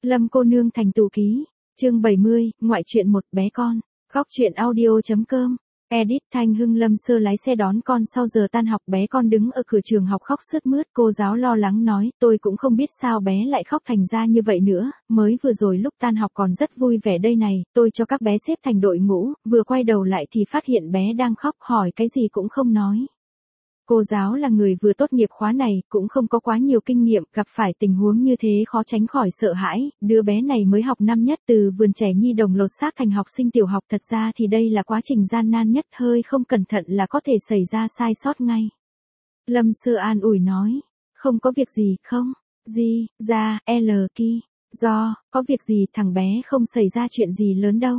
Lâm cô nương thành tù ký. Chương 70, ngoại truyện một bé con. Góc truyện audio.com. Edit Thanh Hưng. Lâm Sơ lái xe đón con sau giờ tan học, bé con đứng ở cửa trường học khóc sướt mướt, cô giáo lo lắng nói, tôi cũng không biết sao bé lại khóc thành ra như vậy nữa, mới vừa rồi lúc tan học còn rất vui vẻ đây này, tôi cho các bé xếp thành đội ngũ, vừa quay đầu lại thì phát hiện bé đang khóc, hỏi cái gì cũng không nói. Cô giáo là người vừa tốt nghiệp khóa này, cũng không có quá nhiều kinh nghiệm, gặp phải tình huống như thế khó tránh khỏi sợ hãi, đứa bé này mới học năm nhất, từ vườn trẻ nhi đồng lột xác thành học sinh tiểu học, thật ra thì đây là quá trình gian nan nhất, hơi không cẩn thận là có thể xảy ra sai sót ngay. Lâm Sơ an ủi nói, không có việc gì, không, gì, ra, ki, do, có việc gì, thằng bé không xảy ra chuyện gì lớn đâu.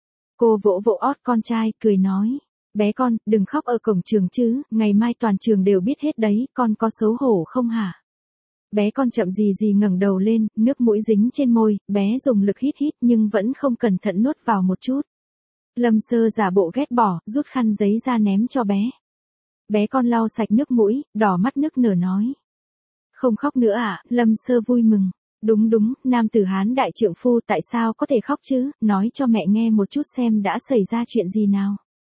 Cô vỗ vỗ ót con trai, cười nói. Bé con, đừng khóc ở cổng trường chứ, ngày mai toàn trường đều biết hết đấy, con có xấu hổ không hả? Bé con chậm gì ngẩng đầu lên, nước mũi dính trên môi, bé dùng lực hít nhưng vẫn không cẩn thận nuốt vào một chút. Lâm Sơ giả bộ ghét bỏ, rút khăn giấy ra ném cho bé. Bé con lau sạch nước mũi, đỏ mắt nức nở nói. Không khóc nữa à? Lâm Sơ vui mừng. Đúng, nam tử Hán đại trượng phu tại sao có thể khóc chứ, nói cho mẹ nghe một chút xem đã xảy ra chuyện gì nào.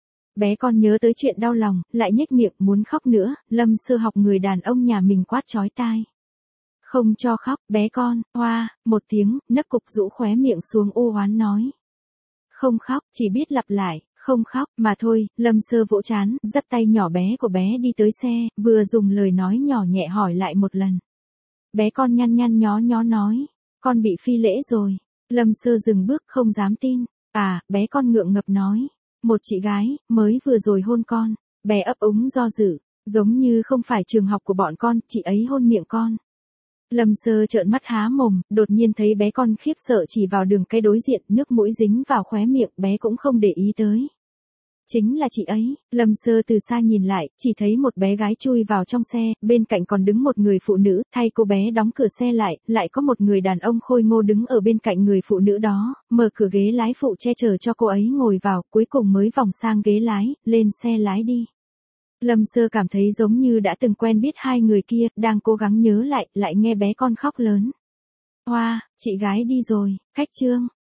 Bé con nhớ tới chuyện đau lòng, lại nhếch miệng muốn khóc nữa, Lâm Sơ học người đàn ông nhà mình quát chói tai. Không cho khóc, bé con, hoa, một tiếng, nấc cục rũ khóe miệng xuống u oán nói. Không khóc, chỉ biết lặp lại, không khóc, mà thôi, Lâm Sơ vỗ trán, dắt tay nhỏ bé của bé đi tới xe, vừa dùng lời nói nhỏ nhẹ hỏi lại một lần. Bé con nhăn nhó nói, con bị phi lễ rồi. Lâm Sơ dừng bước không dám tin, bé con ngượng ngập nói. Một chị gái, mới vừa rồi hôn con, bé ấp úng do dự, giống như không phải trường học của bọn con, chị ấy hôn miệng con. Lâm Sơ trợn mắt há mồm, đột nhiên thấy bé con khiếp sợ chỉ vào đường cái đối diện, nước mũi dính vào khóe miệng, bé cũng không để ý tới. Chính là chị ấy, Lâm Sơ từ xa nhìn lại, chỉ thấy một bé gái chui vào trong xe, bên cạnh còn đứng một người phụ nữ, thay cô bé đóng cửa xe lại có một người đàn ông khôi ngô đứng ở bên cạnh người phụ nữ đó, mở cửa ghế lái phụ che chở cho cô ấy ngồi vào, cuối cùng mới vòng sang ghế lái, lên xe lái đi. Lâm Sơ cảm thấy giống như đã từng quen biết hai người kia, đang cố gắng nhớ lại nghe bé con khóc lớn. Hoa, chị gái đi rồi, khách trương.